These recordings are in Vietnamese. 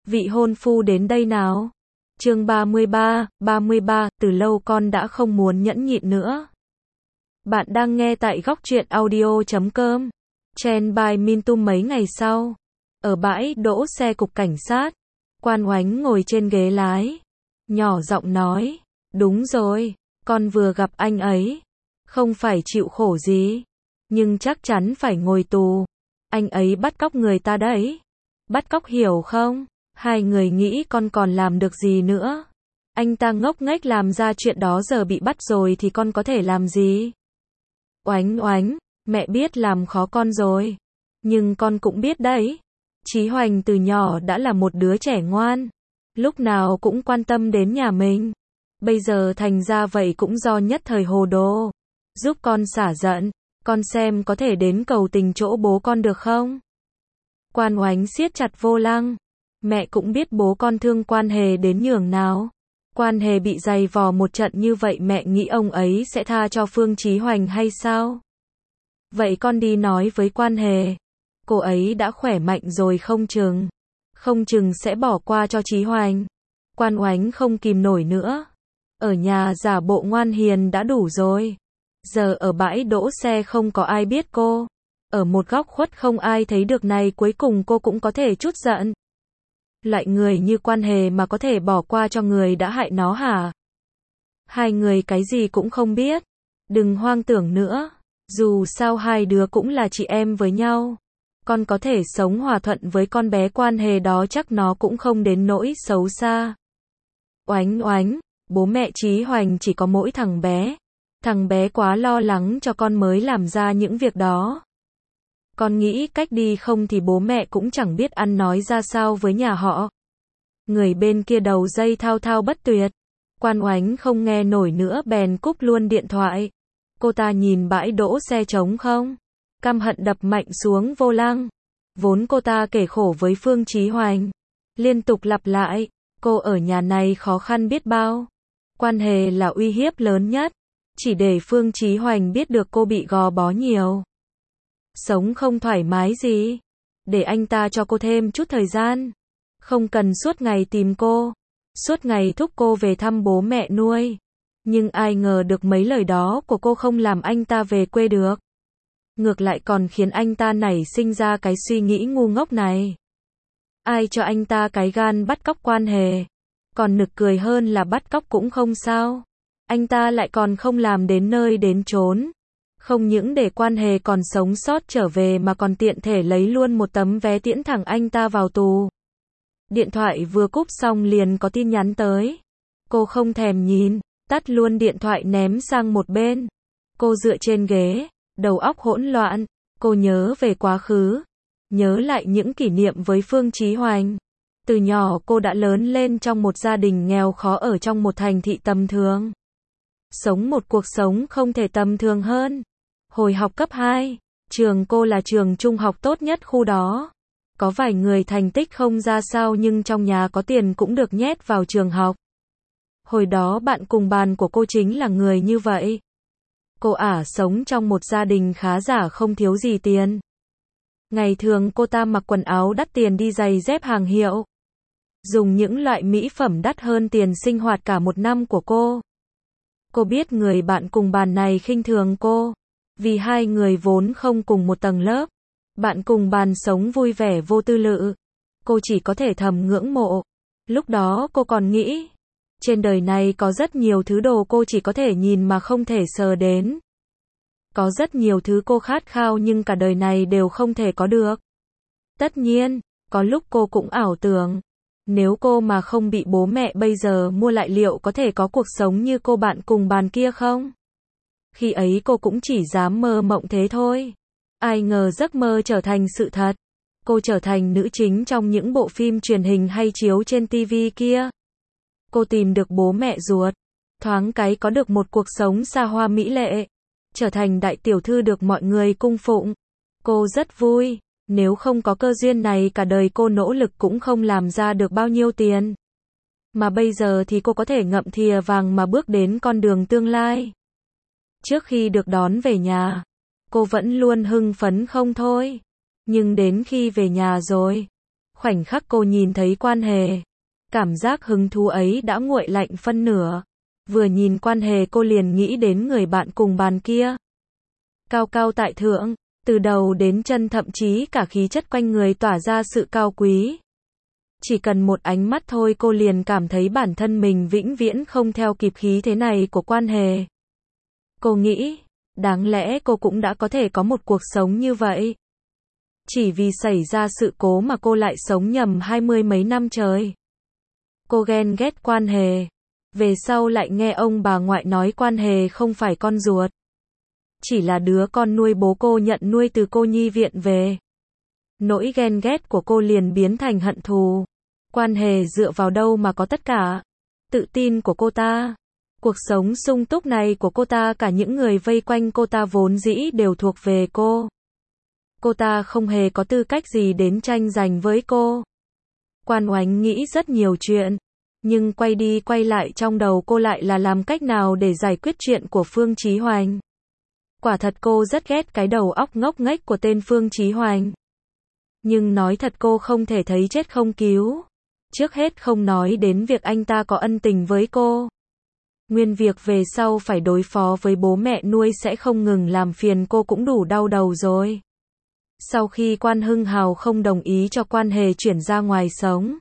vị hôn phu đến đây nào. Chương 33, từ lâu con đã không muốn nhẫn nhịn nữa. Bạn đang nghe tại góc truyện audio.com. Chen by Mintum. Mấy ngày sau, ở bãi đỗ xe cục cảnh sát, Quan Oánh ngồi trên ghế lái, nhỏ giọng nói, đúng rồi, con vừa gặp anh ấy, không phải chịu khổ gì, nhưng chắc chắn phải ngồi tù. Anh ấy bắt cóc người ta đấy. Bắt cóc hiểu không? Hai người nghĩ con còn làm được gì nữa? Anh ta ngốc nghếch làm ra chuyện đó, giờ bị bắt rồi thì con có thể làm gì? Oánh, mẹ biết làm khó con rồi. Nhưng con cũng biết đấy. Chí Hoành từ nhỏ đã là một đứa trẻ ngoan. Lúc nào cũng quan tâm đến nhà mình. Bây giờ thành ra vậy cũng do nhất thời hồ đồ. Giúp con xả giận. Con xem có thể đến cầu tình chỗ bố con được không? Quan Oánh siết chặt vô lăng. Mẹ cũng biết bố con thương Quan Hề đến nhường nào. Quan Hề bị giày vò một trận như vậy, mẹ nghĩ ông ấy sẽ tha cho Phương Chí Hoành hay sao? Vậy con đi nói với Quan Hề. Cô ấy đã khỏe mạnh rồi không chừng sẽ bỏ qua cho Chí Hoành. Quan Oánh không kìm nổi nữa. Ở nhà giả bộ ngoan hiền đã đủ rồi. Giờ ở bãi đỗ xe không có ai biết cô. Ở một góc khuất không ai thấy được này, cuối cùng cô cũng có thể chút giận. Loại người như Quan Hề mà có thể bỏ qua cho người đã hại nó hả? Hai người cái gì cũng không biết. Đừng hoang tưởng nữa. Dù sao hai đứa cũng là chị em với nhau. Con có thể sống hòa thuận với con bé Quan Hề đó, chắc nó cũng không đến nỗi xấu xa. Oánh, bố mẹ Chí Hoành chỉ có mỗi thằng bé. Thằng bé quá lo lắng cho con mới làm ra những việc đó. Con nghĩ cách đi không thì bố mẹ cũng chẳng biết ăn nói ra sao với nhà họ. Người bên kia đầu dây thao thao bất tuyệt. Quan Oánh không nghe nổi nữa bèn cúp luôn điện thoại. Cô ta nhìn bãi đỗ xe trống không, căm hận đập mạnh xuống vô lăng. Vốn cô ta kể khổ với Phương Chí Hoành, liên tục lặp lại, cô ở nhà này khó khăn biết bao. Quan Hề là uy hiếp lớn nhất, chỉ để Phương Chí Hoành biết được cô bị gò bó nhiều. Sống không thoải mái gì, để anh ta cho cô thêm chút thời gian. Không cần suốt ngày tìm cô, suốt ngày thúc cô về thăm bố mẹ nuôi. Nhưng ai ngờ được mấy lời đó của cô không làm anh ta về quê được. Ngược lại còn khiến anh ta nảy sinh ra cái suy nghĩ ngu ngốc này. Ai cho anh ta cái gan bắt cóc Quan Hề? Còn nực cười hơn là bắt cóc cũng không sao. Anh ta lại còn không làm đến nơi đến chốn. Không những để Quan Hề còn sống sót trở về mà còn tiện thể lấy luôn một tấm vé tiễn thẳng anh ta vào tù. Điện thoại vừa cúp xong liền có tin nhắn tới. Cô không thèm nhìn, tắt luôn điện thoại ném sang một bên. Cô dựa trên ghế, đầu óc hỗn loạn. Cô nhớ về quá khứ, nhớ lại những kỷ niệm với Phương Chí Hoành. Từ nhỏ cô đã lớn lên trong một gia đình nghèo khó ở trong một thành thị tầm thường. Sống một cuộc sống không thể tầm thường hơn. Hồi học cấp 2, trường cô là trường trung học tốt nhất khu đó. Có vài người thành tích không ra sao nhưng trong nhà có tiền cũng được nhét vào trường học. Hồi đó bạn cùng bàn của cô chính là người như vậy. Cô sống trong một gia đình khá giả không thiếu gì tiền. Ngày thường cô ta mặc quần áo đắt tiền, đi giày dép hàng hiệu. Dùng những loại mỹ phẩm đắt hơn tiền sinh hoạt cả một năm của cô. Cô biết người bạn cùng bàn này khinh thường cô. Vì hai người vốn không cùng một tầng lớp. Bạn cùng bàn sống vui vẻ vô tư lự. Cô chỉ có thể thầm ngưỡng mộ. Lúc đó cô còn nghĩ, trên đời này có rất nhiều thứ đồ cô chỉ có thể nhìn mà không thể sờ đến. Có rất nhiều thứ cô khát khao nhưng cả đời này đều không thể có được. Tất nhiên, có lúc cô cũng ảo tưởng, nếu cô mà không bị bố mẹ bây giờ mua lại liệu có thể có cuộc sống như cô bạn cùng bàn kia không? Khi ấy cô cũng chỉ dám mơ mộng thế thôi. Ai ngờ giấc mơ trở thành sự thật. Cô trở thành nữ chính trong những bộ phim truyền hình hay chiếu trên TV kia. Cô tìm được bố mẹ ruột. Thoáng cái có được một cuộc sống xa hoa mỹ lệ. Trở thành đại tiểu thư được mọi người cung phụng. Cô rất vui. Nếu không có cơ duyên này cả đời cô nỗ lực cũng không làm ra được bao nhiêu tiền. Mà bây giờ thì cô có thể ngậm thìa vàng mà bước đến con đường tương lai. Trước khi được đón về nhà, cô vẫn luôn hưng phấn không thôi. Nhưng đến khi về nhà rồi, Khoảnh khắc cô nhìn thấy Quan Hề, cảm giác hứng thú ấy đã nguội lạnh phân nửa. Vừa nhìn Quan Hề cô liền nghĩ đến người bạn cùng bàn kia. Cao cao tại thượng, từ đầu đến chân thậm chí cả khí chất quanh người tỏa ra sự cao quý. Chỉ cần một ánh mắt thôi cô liền cảm thấy bản thân mình vĩnh viễn không theo kịp khí thế này của Quan Hề. Cô nghĩ, đáng lẽ cô cũng đã có thể có một cuộc sống như vậy. Chỉ vì xảy ra sự cố mà cô lại sống nhầm 20 mấy năm trời. Cô ghen ghét Quan Hề. Về sau lại nghe ông bà ngoại nói Quan Hề không phải con ruột. Chỉ là đứa con nuôi bố cô nhận nuôi từ cô nhi viện về. Nỗi ghen ghét của cô liền biến thành hận thù. Quan Hề dựa vào đâu mà có tất cả? Tự tin của cô ta, cuộc sống sung túc này của cô ta, cả những người vây quanh cô ta vốn dĩ đều thuộc về cô. Cô ta không hề có tư cách gì đến tranh giành với cô. Quan Oánh nghĩ rất nhiều chuyện, nhưng quay đi quay lại trong đầu cô lại là làm cách nào để giải quyết chuyện của Phương Chí Hoành. Quả thật cô rất ghét cái đầu óc ngốc nghếch của tên Phương Chí Hoành. Nhưng nói thật cô không thể thấy chết không cứu. Trước hết không nói đến việc anh ta có ân tình với cô. Nguyên việc về sau phải đối phó với bố mẹ nuôi sẽ không ngừng làm phiền cô cũng đủ đau đầu rồi. Sau khi Quan Hưng Hào không đồng ý cho Quan Hề chuyển ra ngoài sống,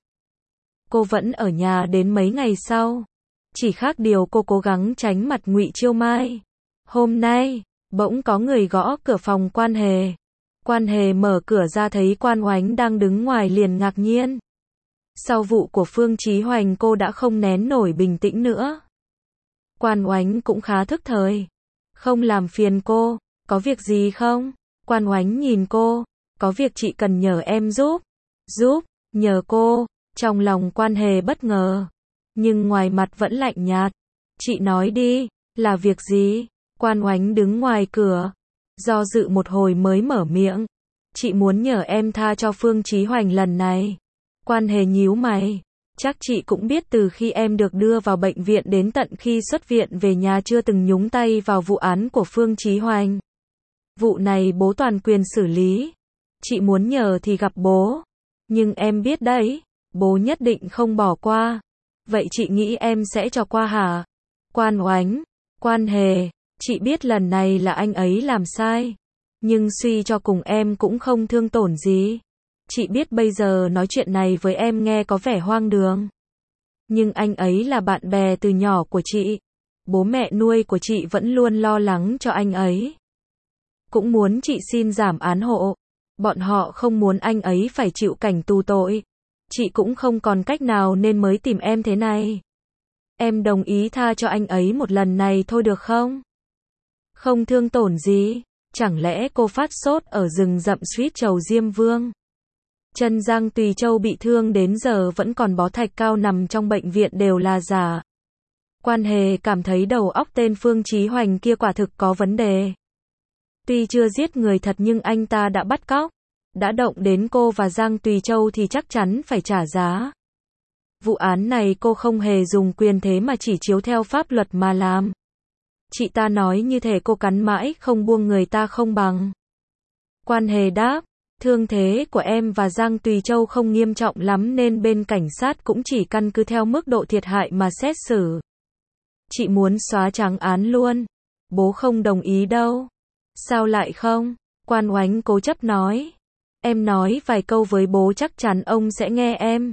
cô vẫn ở nhà đến mấy ngày sau. Chỉ khác điều cô cố gắng tránh mặt Ngụy Chiêu Mai. Hôm nay, bỗng có người gõ cửa phòng Quan Hề. Quan Hề mở cửa ra thấy Quan Oánh đang đứng ngoài liền ngạc nhiên. Sau vụ của Phương Chí Hoành cô đã không nén nổi bình tĩnh nữa. Quan Oánh cũng khá thức thời. Không làm phiền cô, có việc gì không? Quan Oánh nhìn cô, có việc chị cần nhờ em giúp. Giúp, nhờ cô, trong lòng Quan Hề bất ngờ. Nhưng ngoài mặt vẫn lạnh nhạt. Chị nói đi, là việc gì? Quan Oánh đứng ngoài cửa, do dự một hồi mới mở miệng. Chị muốn nhờ em tha cho Phương Chí Hoành lần này. Quan Hề nhíu mày. Chắc chị cũng biết từ khi em được đưa vào bệnh viện đến tận khi xuất viện về nhà chưa từng nhúng tay vào vụ án của Phương Chí Hoành. Vụ này bố toàn quyền xử lý. Chị muốn nhờ thì gặp bố. Nhưng em biết đấy, bố nhất định không bỏ qua. Vậy chị nghĩ em sẽ cho qua hả? Quan Oánh, Quan Hề, chị biết lần này là anh ấy làm sai. Nhưng suy cho cùng em cũng không thương tổn gì. Chị biết bây giờ nói chuyện này với em nghe có vẻ hoang đường. Nhưng anh ấy là bạn bè từ nhỏ của chị. Bố mẹ nuôi của chị vẫn luôn lo lắng cho anh ấy. Cũng muốn chị xin giảm án hộ. Bọn họ không muốn anh ấy phải chịu cảnh tù tội. Chị cũng không còn cách nào nên mới tìm em thế này. Em đồng ý tha cho anh ấy một lần này thôi được không? Không thương tổn gì. Chẳng lẽ cô phát sốt ở rừng rậm suýt trầu Diêm Vương? Chân Giang Tùy Châu bị thương đến giờ vẫn còn bó thạch cao nằm trong bệnh viện đều là giả. Quan Hề cảm thấy đầu óc tên Phương Chí Hoành kia quả thực có vấn đề. Tuy chưa giết người thật nhưng anh ta đã bắt cóc, đã động đến cô và Giang Tùy Châu thì chắc chắn phải trả giá. Vụ án này cô không hề dùng quyền thế mà chỉ chiếu theo pháp luật mà làm. Chị ta nói như thể cô cắn mãi không buông người ta không bằng. Quan Hề đáp, thương thế của em và Giang Tùy Châu không nghiêm trọng lắm nên bên cảnh sát cũng chỉ căn cứ theo mức độ thiệt hại mà xét xử. Chị muốn xóa trắng án luôn. Bố không đồng ý đâu. Sao lại không? Quan Oánh cố chấp nói. Em nói vài câu với bố chắc chắn ông sẽ nghe em.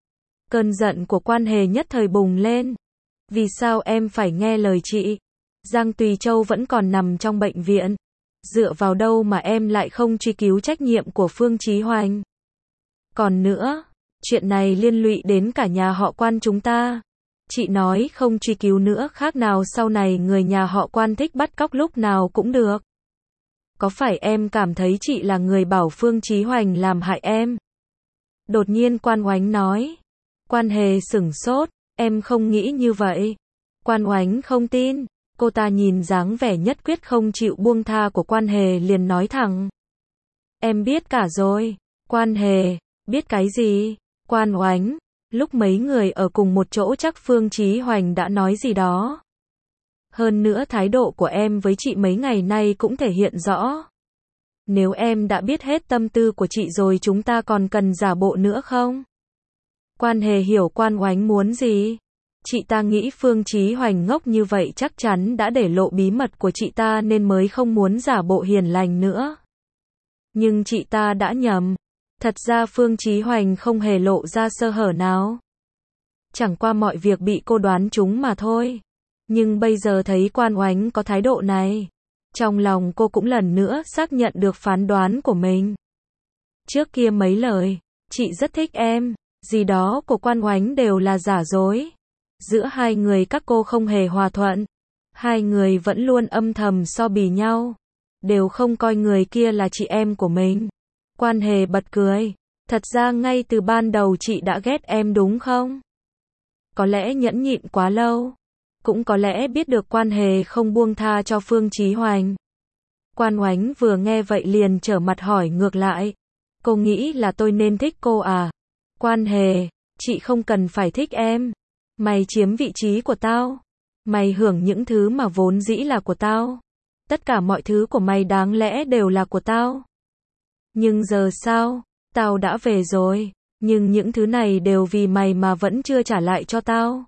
Cơn giận của Quan Hề nhất thời bùng lên. Vì sao em phải nghe lời chị? Giang Tùy Châu vẫn còn nằm trong bệnh viện. Dựa vào đâu mà em lại không truy cứu trách nhiệm của Phương Chí Hoành? Còn nữa, chuyện này liên lụy đến cả nhà họ Quan chúng ta. Chị nói không truy cứu nữa khác nào sau này người nhà họ Quan thích bắt cóc lúc nào cũng được. Có phải em cảm thấy chị là người bảo Phương Chí Hoành làm hại em? Đột nhiên Quan Oánh nói. Quan Hề sửng sốt, em không nghĩ như vậy. Quan Oánh không tin. Cô ta nhìn dáng vẻ nhất quyết không chịu buông tha của Quan Hề liền nói thẳng. Em biết cả rồi. Quan Hề, biết cái gì? Quan Oánh, lúc mấy người ở cùng một chỗ chắc Phương Chí Hoành đã nói gì đó. Hơn nữa thái độ của em với chị mấy ngày nay cũng thể hiện rõ. Nếu em đã biết hết tâm tư của chị rồi chúng ta còn cần giả bộ nữa không? Quan Hề hiểu Quan Oánh muốn gì. Chị ta nghĩ Phương Chí Hoành ngốc như vậy chắc chắn đã để lộ bí mật của chị ta nên mới không muốn giả bộ hiền lành nữa. Nhưng chị ta đã nhầm. Thật ra Phương Chí Hoành không hề lộ ra sơ hở nào. Chẳng qua mọi việc bị cô đoán trúng mà thôi. Nhưng bây giờ thấy Quan Oánh có thái độ này, trong lòng cô cũng lần nữa xác nhận được phán đoán của mình. Trước kia mấy lời, chị rất thích em, gì đó của Quan Oánh đều là giả dối. Giữa hai người các cô không hề hòa thuận. Hai người vẫn luôn âm thầm so bì nhau. Đều không coi người kia là chị em của mình. Quan Hề bật cười. Thật ra ngay từ ban đầu chị đã ghét em đúng không? Có lẽ nhẫn nhịn quá lâu. Cũng có lẽ biết được Quan Hề không buông tha cho Phương Chí Hoành. Quan Oánh vừa nghe vậy liền trở mặt hỏi ngược lại. Cô nghĩ là tôi nên thích cô à? Quan Hề, chị không cần phải thích em. Mày chiếm vị trí của tao. Mày hưởng những thứ mà vốn dĩ là của tao. Tất cả mọi thứ của mày đáng lẽ đều là của tao. Nhưng giờ sao? Tao đã về rồi. Nhưng những thứ này đều vì mày mà vẫn chưa trả lại cho tao.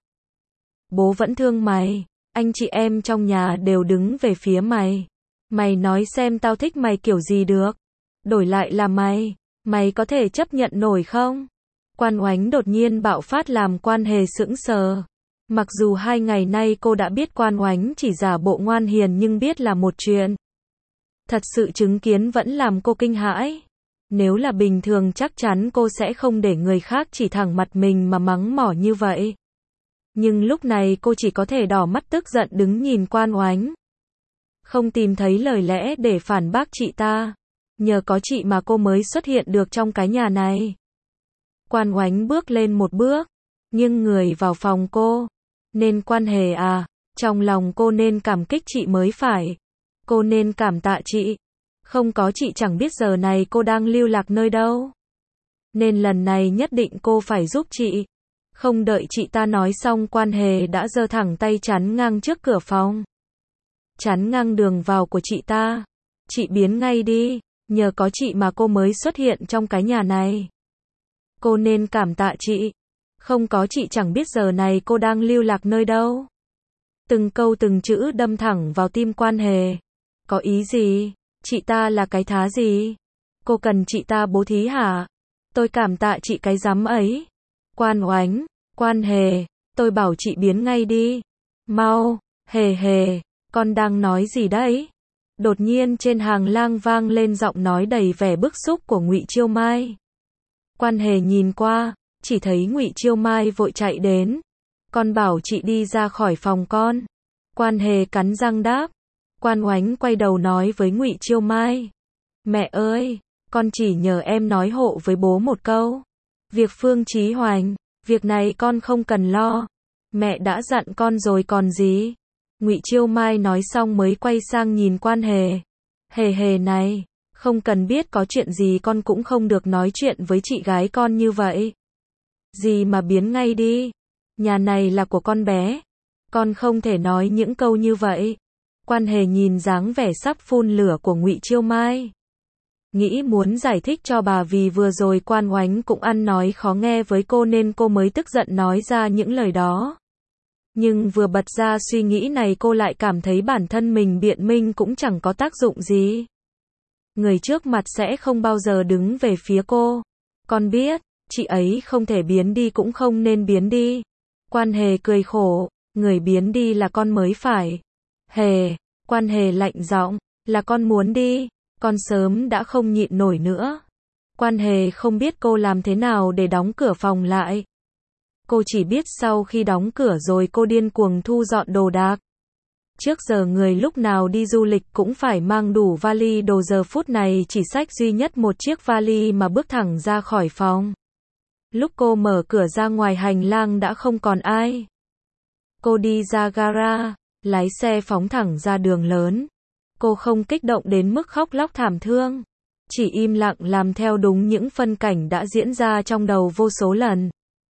Bố vẫn thương mày. Anh chị em trong nhà đều đứng về phía mày. Mày nói xem tao thích mày kiểu gì được. Đổi lại là mày. Mày có thể chấp nhận nổi không? Quan Oánh đột nhiên bạo phát làm Quan Hề sững sờ. Mặc dù 2 ngày nay cô đã biết Quan Oánh chỉ giả bộ ngoan hiền nhưng biết là một chuyện. Thật sự chứng kiến vẫn làm cô kinh hãi. Nếu là bình thường chắc chắn cô sẽ không để người khác chỉ thẳng mặt mình mà mắng mỏ như vậy. Nhưng lúc này cô chỉ có thể đỏ mắt tức giận đứng nhìn Quan Oánh. Không tìm thấy lời lẽ để phản bác chị ta. Nhờ có chị mà cô mới xuất hiện được trong cái nhà này. Quan Oánh bước lên một bước, nghiêng người vào phòng cô. Nên Quan Hề à, trong lòng cô nên cảm kích chị mới phải. Cô nên cảm tạ chị. Không có chị chẳng biết giờ này cô đang lưu lạc nơi đâu. Nên lần này nhất định cô phải giúp chị. Không đợi chị ta nói xong Quan Hề đã giơ thẳng tay chắn ngang trước cửa phòng. Chắn ngang đường vào của chị ta. Chị biến ngay đi, nhờ có chị mà cô mới xuất hiện trong cái nhà này. Cô nên cảm tạ chị. Không có chị chẳng biết giờ này cô đang lưu lạc nơi đâu. Từng câu từng chữ đâm thẳng vào tim Quan Hề. Có ý gì? Chị ta là cái thá gì? Cô cần chị ta bố thí hả? Tôi cảm tạ chị cái rắm ấy. Quan Oánh, Quan Hề, tôi bảo chị biến ngay đi. Mau, Hề Hề, con đang nói gì đấy? Đột nhiên trên hàng lang vang lên giọng nói đầy vẻ bức xúc của Ngụy Chiêu Mai. Quan Hề nhìn qua, chỉ thấy Ngụy Chiêu Mai vội chạy đến. Con bảo chị đi ra khỏi phòng con. Quan Hề cắn răng đáp. Quan Oánh quay đầu nói với Ngụy Chiêu Mai. Mẹ ơi, con chỉ nhờ em nói hộ với bố một câu. Việc Phương Chí Hoành, việc này con không cần lo. Mẹ đã dặn con rồi còn gì. Ngụy Chiêu Mai nói xong mới quay sang nhìn Quan Hề. Hề Hề này, không cần biết có chuyện gì con cũng không được nói chuyện với chị gái con như vậy. Gì mà biến ngay đi. Nhà này là của con bé. Con không thể nói những câu như vậy. Quan Hề nhìn dáng vẻ sắp phun lửa của Ngụy Chiêu Mai. Nghĩ muốn giải thích cho bà vì vừa rồi Quan Oánh cũng ăn nói khó nghe với cô nên cô mới tức giận nói ra những lời đó. Nhưng vừa bật ra suy nghĩ này cô lại cảm thấy bản thân mình biện minh cũng chẳng có tác dụng gì. Người trước mặt sẽ không bao giờ đứng về phía cô. Con biết, chị ấy không thể biến đi cũng không nên biến đi. Quan Hề cười khổ, người biến đi là con mới phải. Hề, Quan Hề lạnh giọng, là con muốn đi, con sớm đã không nhịn nổi nữa. Quan Hề không biết cô làm thế nào để đóng cửa phòng lại. Cô chỉ biết sau khi đóng cửa rồi cô điên cuồng thu dọn đồ đạc. Trước giờ người lúc nào đi du lịch cũng phải mang đủ vali đồ, giờ phút này chỉ xách duy nhất một chiếc vali mà bước thẳng ra khỏi phòng. Lúc cô mở cửa ra ngoài hành lang đã không còn ai. Cô đi ra gara, lái xe phóng thẳng ra đường lớn. Cô không kích động đến mức khóc lóc thảm thương. Chỉ im lặng làm theo đúng những phân cảnh đã diễn ra trong đầu vô số lần.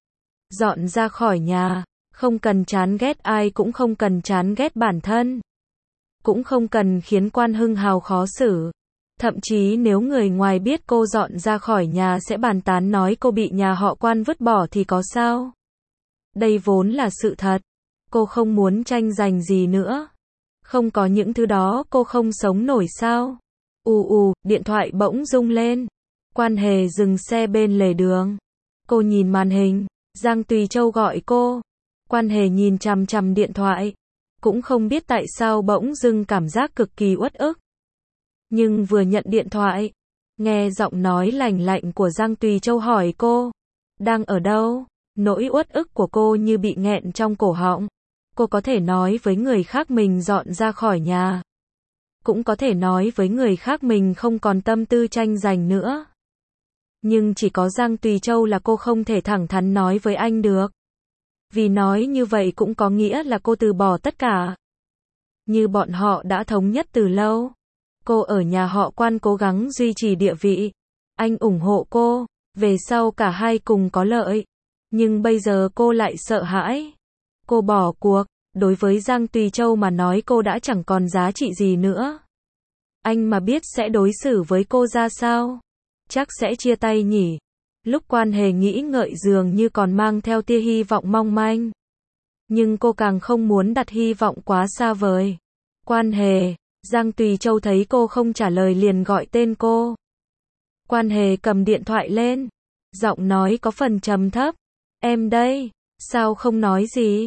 Dọn ra khỏi nhà, không cần chán ghét ai, cũng không cần chán ghét bản thân. Cũng không cần khiến Quan Hưng Hào khó xử. Thậm chí nếu người ngoài biết cô dọn ra khỏi nhà sẽ bàn tán nói cô bị nhà họ Quan vứt bỏ thì có sao? Đây vốn là sự thật. Cô không muốn tranh giành gì nữa. Không có những thứ đó cô không sống nổi sao? Điện thoại bỗng rung lên. Quan Hề dừng xe bên lề đường. Cô nhìn màn hình, Giang Tùy Châu gọi cô. Quan Hề nhìn chằm chằm điện thoại. Cũng không biết tại sao bỗng dưng cảm giác cực kỳ uất ức. Nhưng vừa nhận điện thoại, nghe giọng nói lành lạnh của Giang Tùy Châu hỏi cô, đang ở đâu? Nỗi uất ức của cô như bị nghẹn trong cổ họng. Cô có thể nói với người khác mình dọn ra khỏi nhà. Cũng có thể nói với người khác mình không còn tâm tư tranh giành nữa. Nhưng chỉ có Giang Tùy Châu là cô không thể thẳng thắn nói với anh được. Vì nói như vậy cũng có nghĩa là cô từ bỏ tất cả. Như bọn họ đã thống nhất từ lâu. Cô ở nhà họ Quan cố gắng duy trì địa vị. Anh ủng hộ cô. Về sau cả hai cùng có lợi. Nhưng bây giờ cô lại sợ hãi. Cô bỏ cuộc. Đối với Giang Tùy Châu mà nói cô đã chẳng còn giá trị gì nữa. Anh mà biết sẽ đối xử với cô ra sao? Chắc sẽ chia tay nhỉ? Lúc Quan Hề nghĩ ngợi dường như còn mang theo tia hy vọng mong manh. Nhưng cô càng không muốn đặt hy vọng quá xa vời. Quan Hề, Giang Tùy Châu thấy cô không trả lời liền gọi tên cô. Quan Hề cầm điện thoại lên. Giọng nói có phần trầm thấp. Em đây, sao không nói gì?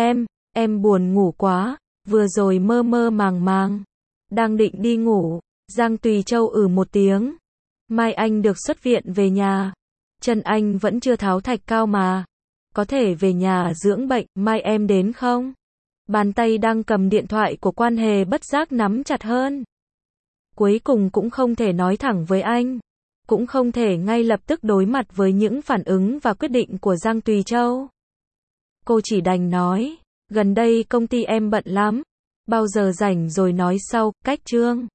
Em buồn ngủ quá, vừa rồi mơ mơ màng màng. Đang định đi ngủ, Giang Tùy Châu một tiếng. Mai anh được xuất viện về nhà. Chân anh vẫn chưa tháo thạch cao mà. Có thể về nhà dưỡng bệnh, mai em đến không? Bàn tay đang cầm điện thoại của Quan Hề bất giác nắm chặt hơn. Cuối cùng cũng không thể nói thẳng với anh. Cũng không thể ngay lập tức đối mặt với những phản ứng và quyết định của Giang Tùy Châu. Cô chỉ đành nói, gần đây công ty em bận lắm. Bao giờ rảnh rồi nói sau, cách chương.